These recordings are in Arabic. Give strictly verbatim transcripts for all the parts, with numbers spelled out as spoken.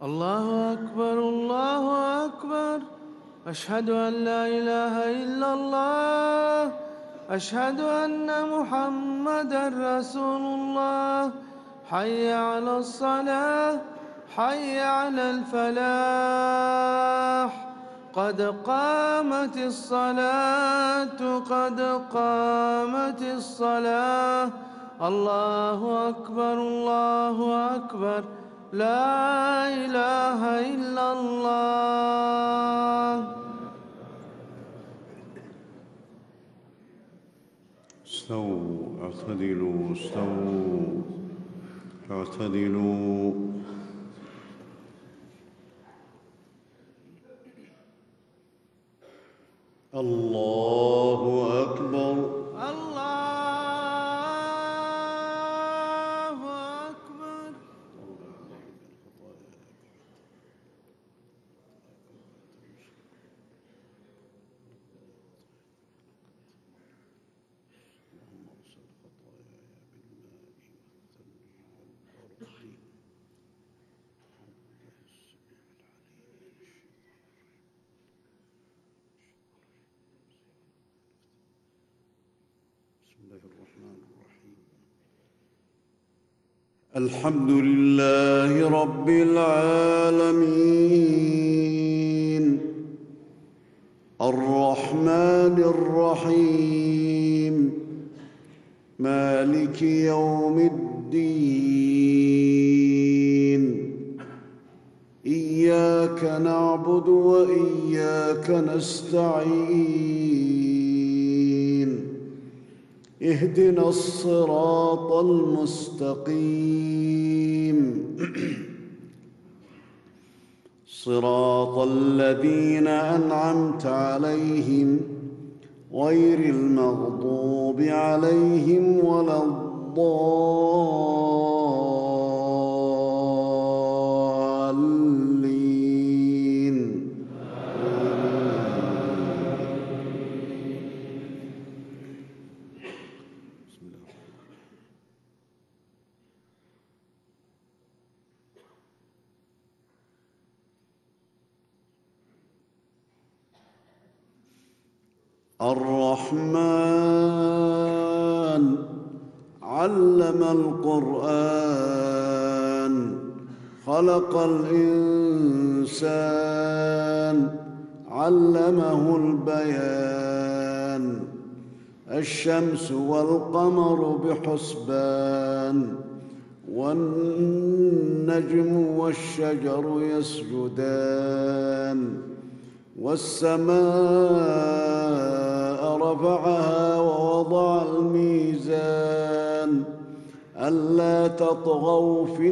الله أكبر الله أكبر. أشهد أن لا إله إلا الله. أشهد أن محمدًا رسول الله. حي على الصلاة حي على الفلاح. قد قامت الصلاة قد قامت الصلاة. الله أكبر الله أكبر. لا إله إلا الله. استووا اعتدلوا استووا اعتدلوا. الله أكبر الله أكبر. بسم الله الرحمن الرحيم. الحمد لله رب العالمين الرحمن الرحيم مالك يوم الدين. إياك نعبد وإياك نستعين. اهدنا الصراط المستقيم صراط الذين أنعمت عليهم غير المغضوب عليهم ولا الضالين. الرحمن علم القرآن خلق الإنسان علمه البيان. الشمس والقمر بحسبان والنجم والشجر يسجدان. والسماء رفعها ووضع الميزان ألا تطغوا في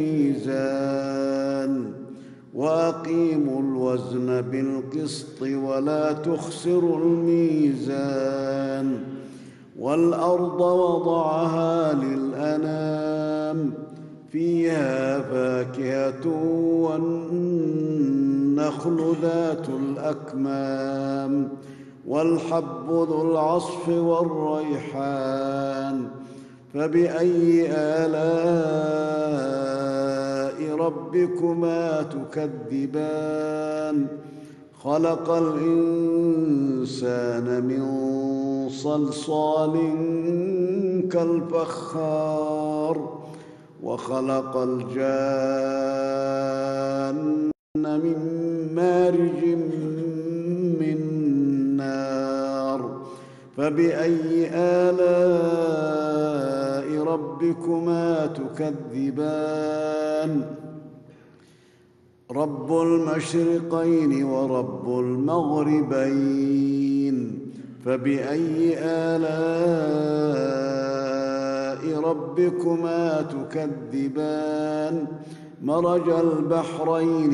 الميزان وأقيموا الوزن بالقسط ولا تخسروا الميزان. والأرض وضعها للأنام فيها فاكهة والنخل ذات الأكمام والحب ذو العصف والريحان. فبأي آلاء ربكما تكذبان؟ خلق الإنسان من صلصال كالفخار وخلق الجان من مارج من نار. فبأي آلاء ربكما تكذبان؟ رب المشرقين ورب المغربين. فبأي آلاء ربكما تكذبان؟ مرج البحرين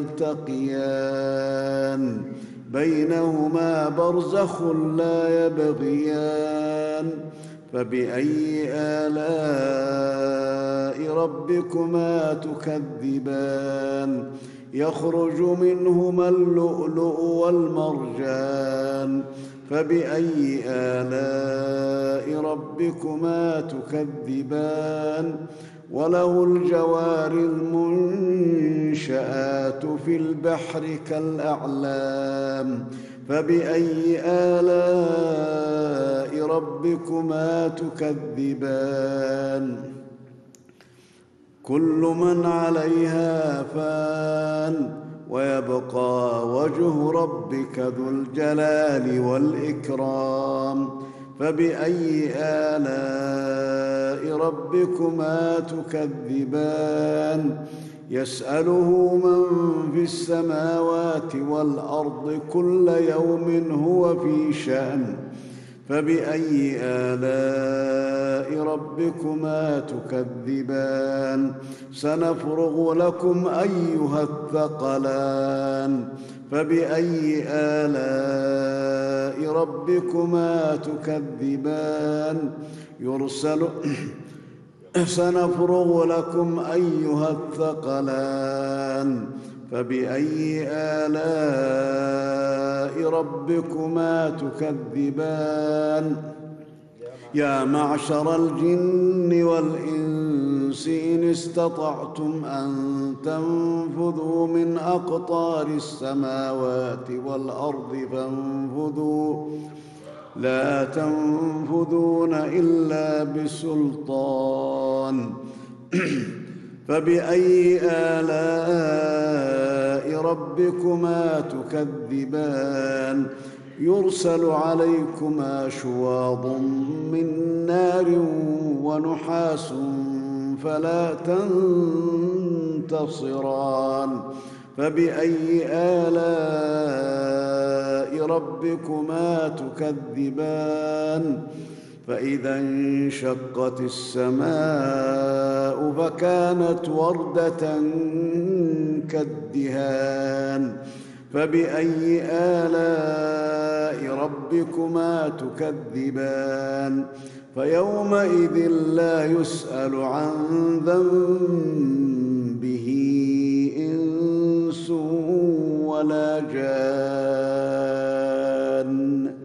يلتقيان بينهما برزخ لا يبغيان. فبأي آلاء ربكما تكذبان؟ يخرج منهما اللؤلؤ والمرجان. فبأي آلاء ربكما تكذبان؟ وله الجوار المنشآت والمنشآت في البحر كالأعلام فبأي آلاء ربكما تكذبان كل من عليها فان ويبقى وجه ربك ذو الجلال والإكرام فبأي آلاء ربكما تكذبان يسأله من في السماوات والأرض كل يوم هو في شأن فبأي آلاء ربكما تكذبان سنفرغ لكم أيها الثقلان فبأي آلاء ربكما تكذبان يرسل سنفرغ لكم أيها الثقلان فبأي آلاء ربكما تكذبان يا معشر الجن والإنس إن استطعتم أن تنفذوا من أقطار السماوات والأرض فانفذوا لا تنفذون إلا بسلطان فبأي آلاء ربكما تكذبان يرسل عليكما شواظ من نار ونحاس فلا تنتصران فبأي آلاء ربكما تكذبان فإذا انشقت السماء فكانت وردة كالدهان فبأي آلاء ربكما تكذبان فيومئذ لا يسأل عن ذنبه إنس ولا جان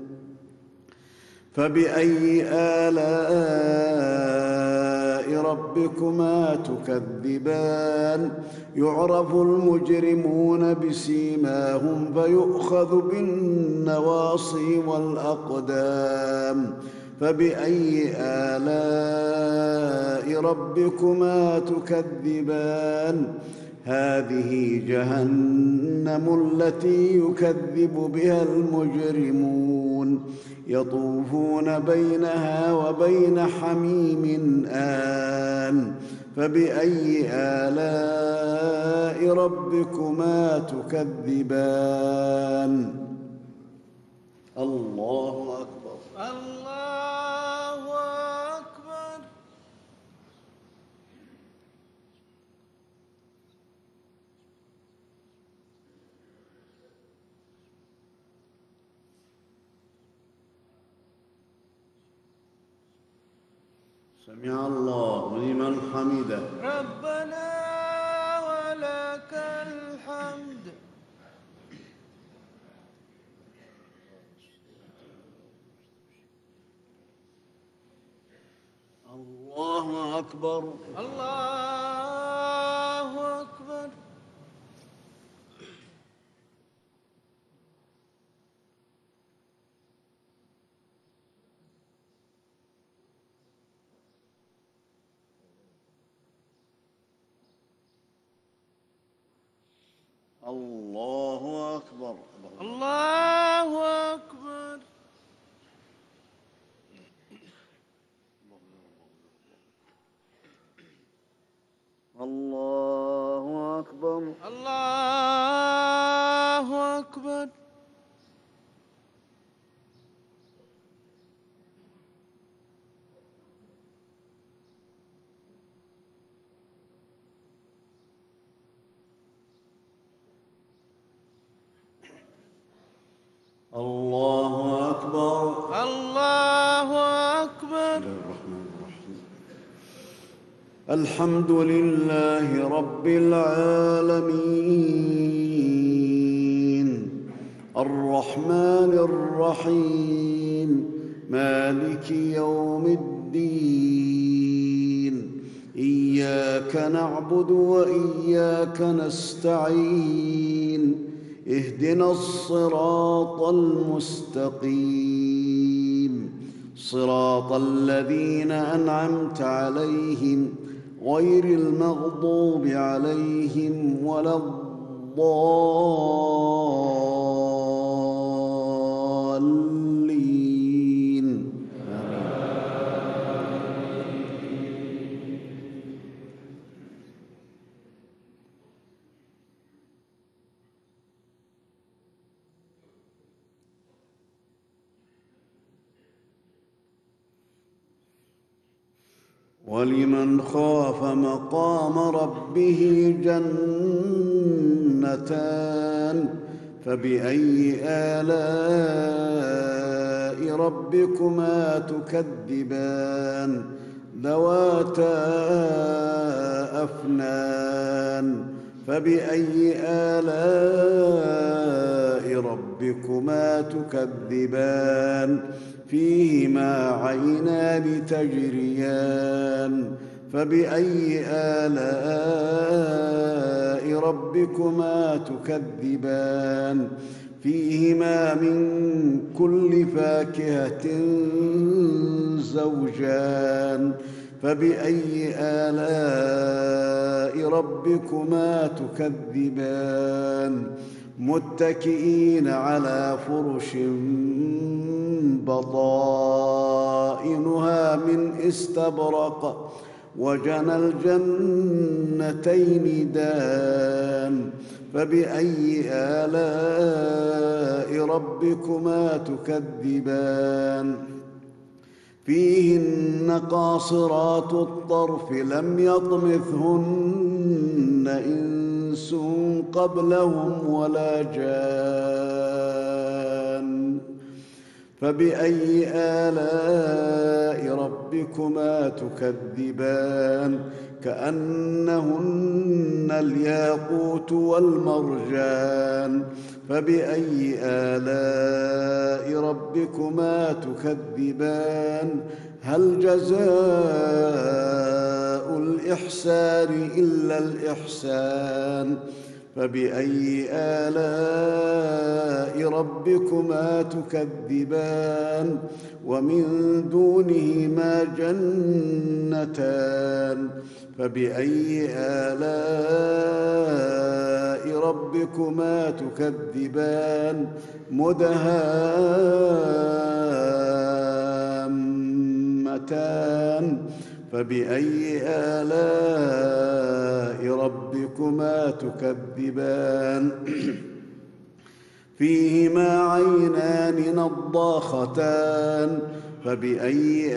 فبأي آلاء ربكما تكذبان يعرف المجرمون بسيماهم فيؤخذ بالنواصي والأقدام فبأي آلاء ربكما تكذبان هذه جهنم التي يكذب بها المجرمون يطوفون بينها وبين حميم آن فبأي آلاء ربكما تكذبان الله أكبر الله أكبر سمع الله لمن حمده ربنا ولك الحمد الله أكبر الله أكبر الله أكبر الله أكبر الله أكبر الله أكبر الله أكبر الله أكبر بسم الله الرحمن الرحيم الحمد لله رب العالمين الرحمن الرحيم مالك يوم الدين إياك نعبد وإياك نستعين اهدنا الصراط المستقيم صراط الذين أنعمت عليهم غير المغضوب عليهم ولا الضالين. ولمن خاف مقام ربه جنتان فبأي آلاء ربكما تكذبان ذواتا أفنان فبأي آلاء ربكما تكذبان فيهما عينان تجريان فبأي آلاء ربكما تكذبان فيهما من كل فاكهة زوجان فبأي آلاء ربكما تكذبان متكئين على فرش بطائنها من استبرق وجنى الجنتين دان فبأي آلاء ربكما تكذبان فيهن قاصرات الطرف لم يطمثهن إنس قبلهم ولا جان فبأي آلاء ربكما تكذبان كأنهن الياقوت والمرجان فبأي آلاء ربكما تكذبان هل جزاء الإحسان إلا الإحسان فبأي آلاء ربكما تكذبان ومن دونهما جنتان فبأي آلاء ربكما تكذبان مدهامتان فبأي آلاء ربكما تكذبان فيهما عينان نضاختان فبأي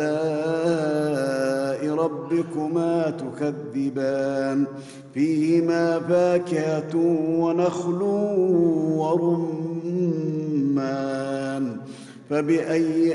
آلاء ربكما تكذبان فيهما فاكهة ونخل ورمان فبأي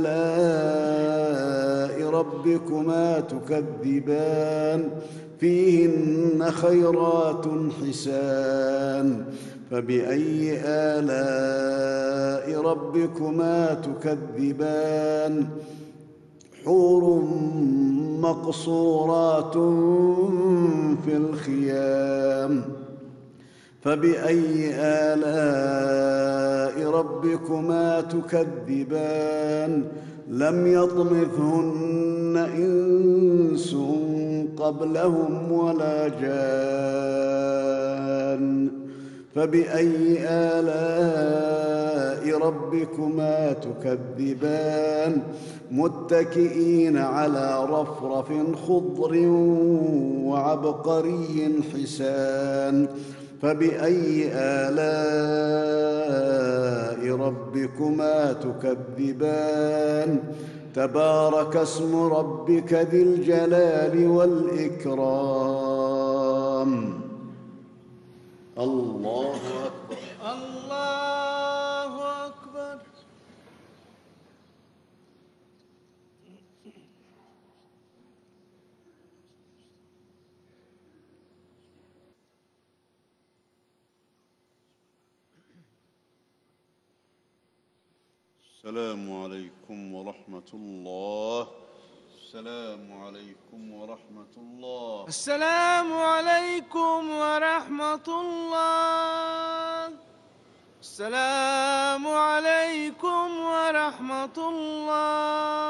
آلاء ربكما تكذبان فيهن خيرات حسان فبأي آلاء ربكما تكذبان حور مقصورات في الخيام فبأي آلاء ربكما تكذبان لم يطمثهن إنس قبلهم ولا جان فبأي آلاء ربكما تكذبان متكئين على رفرف خضر وعبقري حسان فبأي آلاء ربكما تكذبان تبارك اسم ربك ذي الجلال والإكرام الله أكبر الله أكبر. السلام عليكم ورحمة الله. السلام عليكم ورحمة الله. السلام عليكم ورحمة الله. السلام عليكم ورحمة الله.